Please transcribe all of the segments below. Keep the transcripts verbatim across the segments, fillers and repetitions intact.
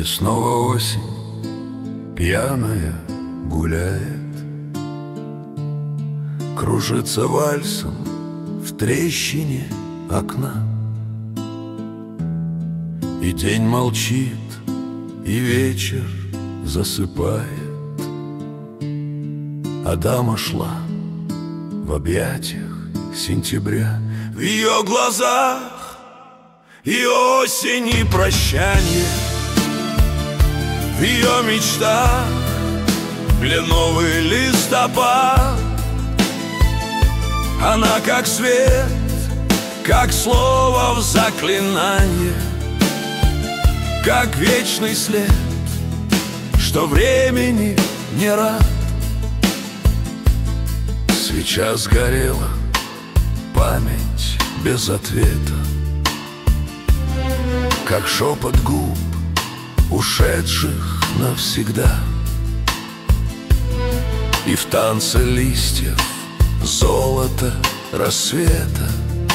снова осень пьяная гуляет, кружится вальсом в трещине окна. И день молчит, и вечер засыпает, а дама шла в объятиях сентября. В ее глазах и осень, и прощанье, в ее мечтах кленовый листопад. Она как свет, как слово в заклинании, как вечный след, что времени не рад. Свеча сгорела, память без ответа, как шепот губ, ушедших навсегда. И в танце листьев золото рассвета,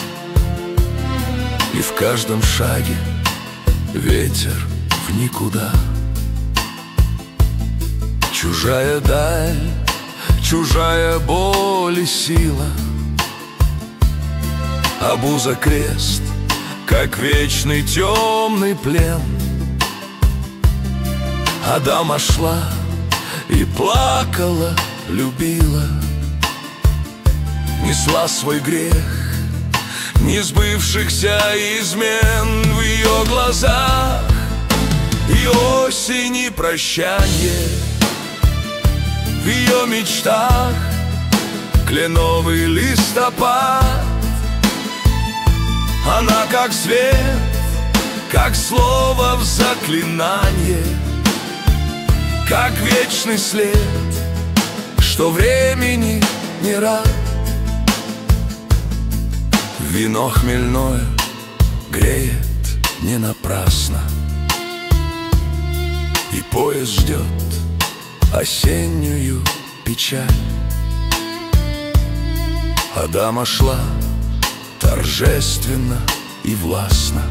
и в каждом шаге ветер в никуда. Чужая даль, чужая боль и сила, обуза крест, как вечный темный плен. А дама шла и плакала, любила, несла свой грех несбывшихся измен. В ее глазах и осень, и прощанье, в ее мечтах кленовый листопад. Она как свет, как слово в заклинании, как вечный след, что времени не рад. Вино хмельное греет не напрасно, и поезд ждет осеннюю печаль. А дама шла торжественно и властно,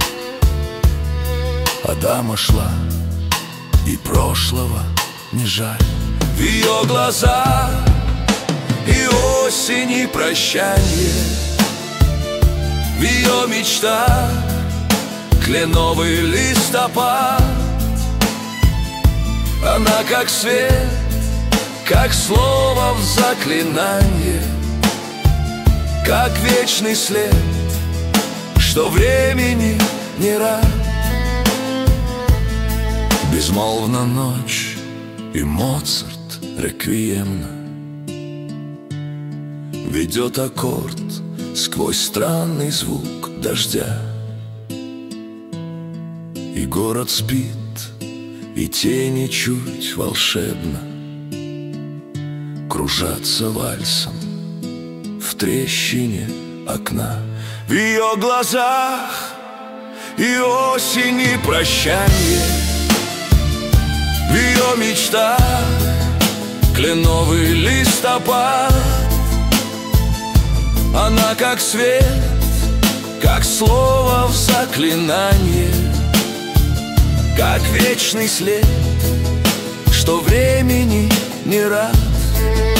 а дама шла, и прошлого не жаль. В ее глазах и осень, и прощанье, в ее мечтах кленовый листопад. Она как свет, как слово в заклинании, как вечный след, что времени не рад. Безмолвна ночь, и Моцарт реквиемно ведет аккорд сквозь странный звук дождя. И город спит, и тени чуть волшебно кружатся вальсом в трещине окна. В ее глазах и осень, и прощанье, в ее мечтах кленовый листопад. Она как свет, как слово в заклинании, как вечный след, что времени не рад.